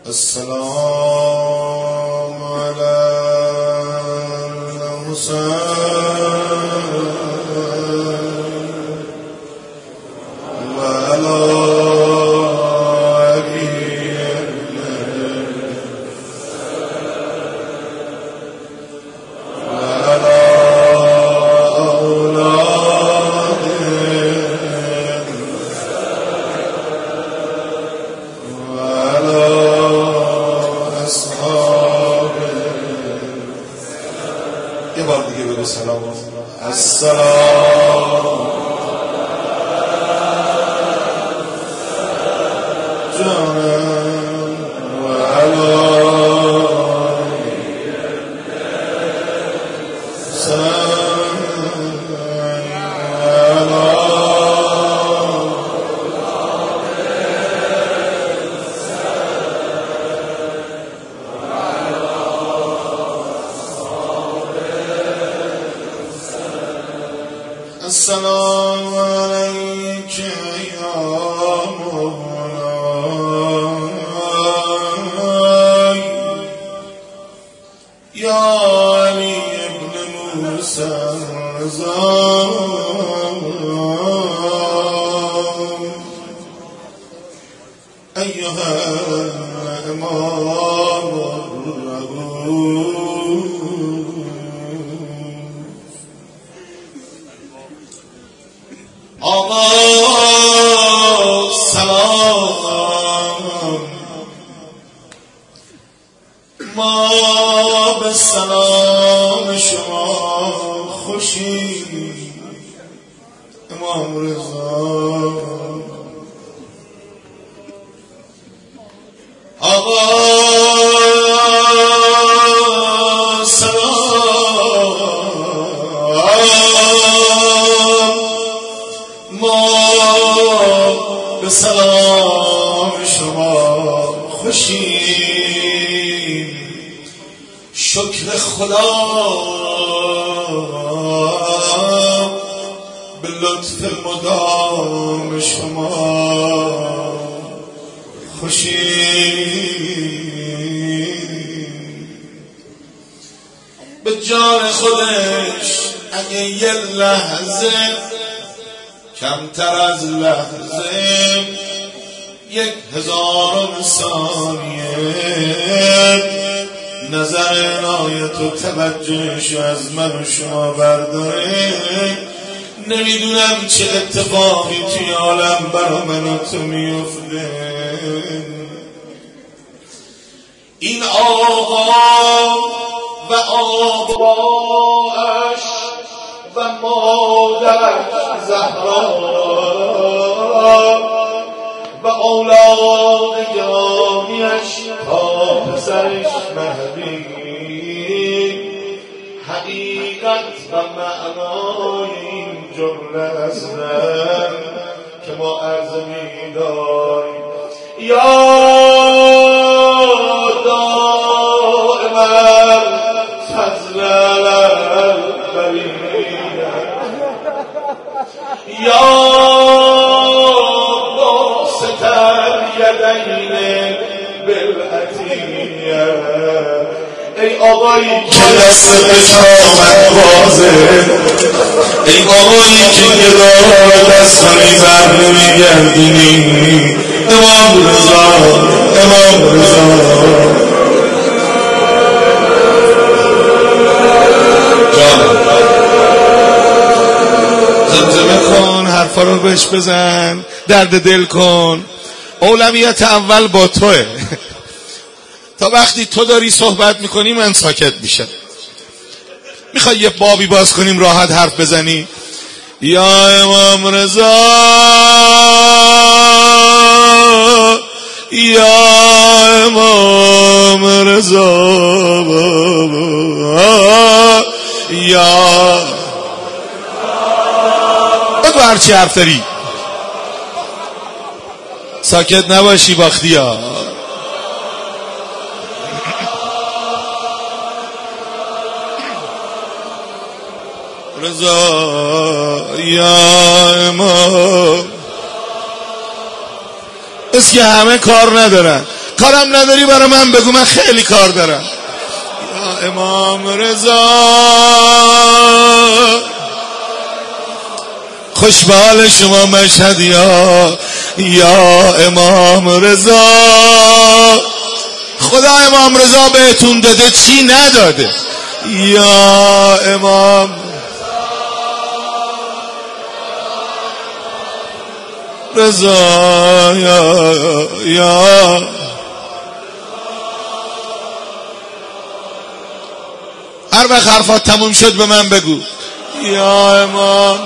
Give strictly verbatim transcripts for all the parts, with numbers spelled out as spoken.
السلام على الحسين وعلى السلام السلام عليك يا مولاي يا علي بن موسى الرضا أيها الإمام آقا سلام ما به سلام شما خوشی امام رضا آقا به سلام شما خوشیم شکر خدا به لطف مدام شما خوشیم به جان خودش اگه یه لحظه کمتر از لحظه یک هزارم ثانیه نظر عنایت و توجهش از من و شما برداره نمیدونم چه اتفاقی توی عالم برا من و تو میفته. این آقا و آباش و مادرش زهرا و اولاد گرامیش تا پسرش مهدی حقیقت و معنای این جمله هستن که ما عرض می‌داریم. یا دائما فضل البریه یا باسط الیدین بالعطیه ای آقایی که دست به شامت بازه ای آقایی که گدار دستانی بر نمیگردینی امام رضا امام رضا زمزمه کن حرفا رو بهش بزن درد دل کن. اولویت اول با توه. تا وقتی تو داری صحبت میکنی من ساکت میشم. میخوای یه بابی باز کنیم راحت حرف بزنی؟ یا امام رضا یا امام رضا یا بگو هرچی حرف داری ساکت نباشی باختی ها. رضا یا امام. اسکی همه کار ندارن کارم نداری برای من بگو، من خیلی کار دارم. یا امام رضا خوشبال شما مشهد، یا یا امام رضا. خدا امام رضا بهتون داده چی نداده؟ یا امام رضا، یا یا هر وقت حرفات تموم شد به من بگو یا امام،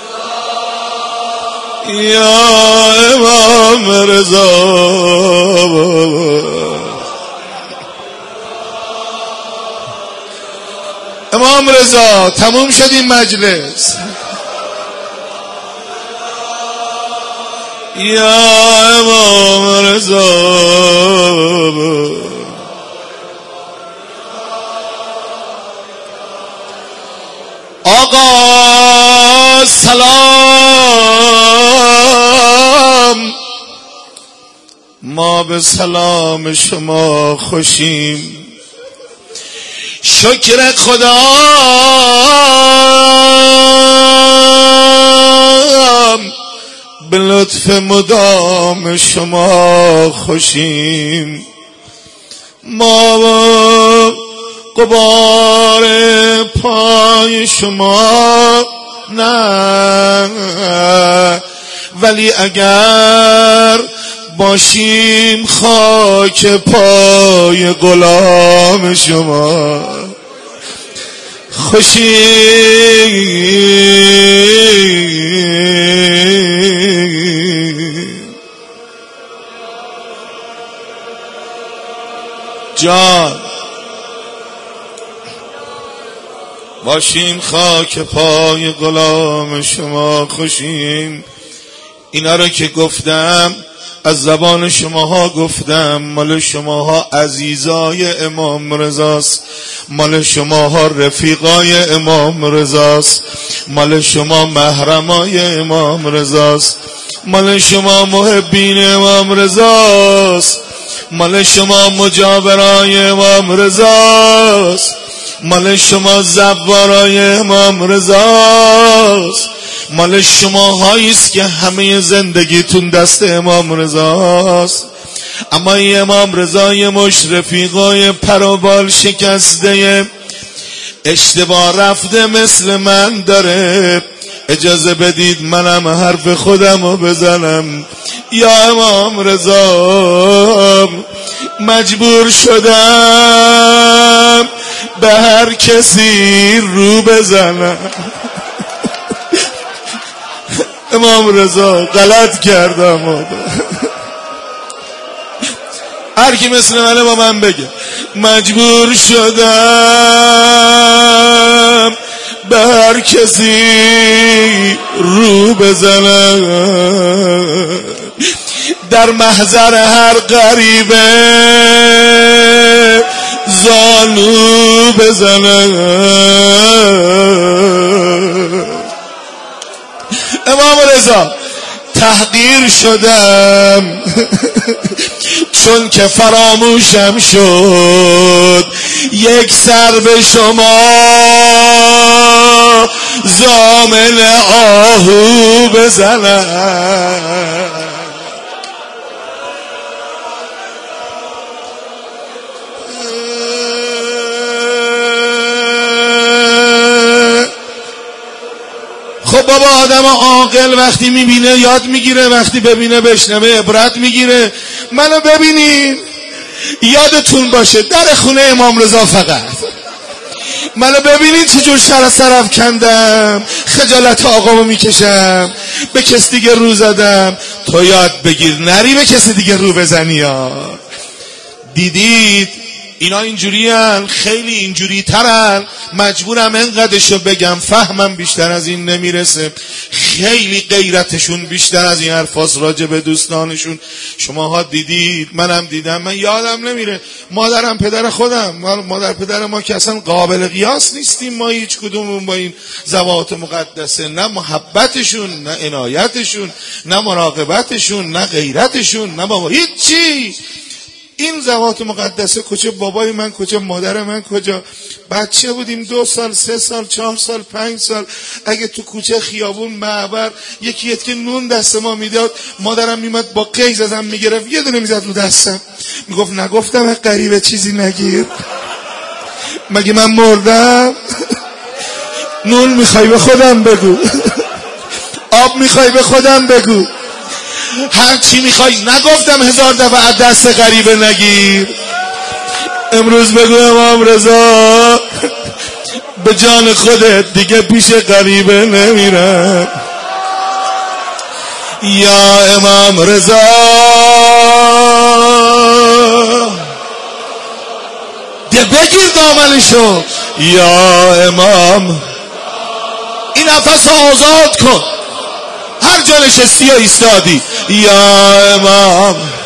یا امام رضا. امام رضا تموم شد این مجلس. یا امام رضا. آقا سلام، ما به سلام شما خوشیم. شکر خدا به لطف مدام شما خوشیم. ما با غبار پای شما نه، ولی اگر باشیم خاک پای غلام شما خوشیم. جان باشیم خاک پای غلام شما خوشیم. اینا رو که گفتم از زبان شماها گفتم، مال شماها عزیزای امام رضاست، مال شماها رفیقای امام رضاست، مال شما محرمای امام رضاست، مال شما محبین امام رضاست، مال شما مجاورای امام رضاست، مال شما زوارای امام رضاست، مال شما هاییست که همه زندگیتون دست امام رضاست. اما این امام رضای مشرفیقای پروبال شکسته اشتباه رفته مثل من داره. اجازه بدید منم حرف خودم رو بزنم. یا امام رضا مجبور شدم به هر کسی رو بزنم. امام رضا غلط کردم. هر کی مثل منه با من بگه مجبور شدم به هر کسی رو بزنم، در محضر هر غریبه زانو بزنم. امام رضا تحقیر شدم چون که فراموشم شد یک سر به شما ضامن آهو بزنم. خب بابا آدم عاقل وقتی میبینه یاد میگیره، وقتی ببینه بشنوه عبرت میگیره. منو ببینین یادتون باشه در خونه امام رضا فقط. منو ببینین چجور شر سرف کندم، خجالت آقامو میکشم، به کس دیگه رو زدم. تو یاد بگیر نری به کسی دیگه رو بزنی. ها دیدید اینا اینجوری هن، خیلی اینجوری ترن. مجبورم انقدرشو بگم، فهمم بیشتر از این نمیرسه. خیلی غیرتشون بیشتر از این حرفاست راجع به دوستانشون. شماها دیدید، منم دیدم، من یادم نمیره. مادرم پدر خودم، مادر پدر ما که اصلا قابل قیاس نیستیم ما هیچ کدومون با این ذوات مقدسه. نه محبتشون، نه عنایتشون، نه مراقبتشون، نه غیرتشون، نه بابا هیچ چی. این ذوات مقدسه کجا؟ بابای من کجا؟ مادر من کجا؟ بچه بودیم، دو سال، سه سال، چهار سال، پنج سال، اگه تو کوچه، خیابون، معبر یکی یه که نون دست ما میداد، مادرم میمد با قیز ازم میگرفت، یه دونه میزد رو دستم، میگفت نگفتم غریبه چیزی نگیر؟ مگه من مردم؟ نون میخوای به خودم بگو، آب میخوای به خودم بگو، هر چی میخوای. نگفتم هزار دفعه دست غریبه نگیر؟ امروز بگو امام رضا به جان خودت دیگه پیش غریبه نمیرم. یا امام رضا ده بگیر دامنشو. یا امام این نفس آزاد کن، هر جا نشستی یا ایستادی. یا امام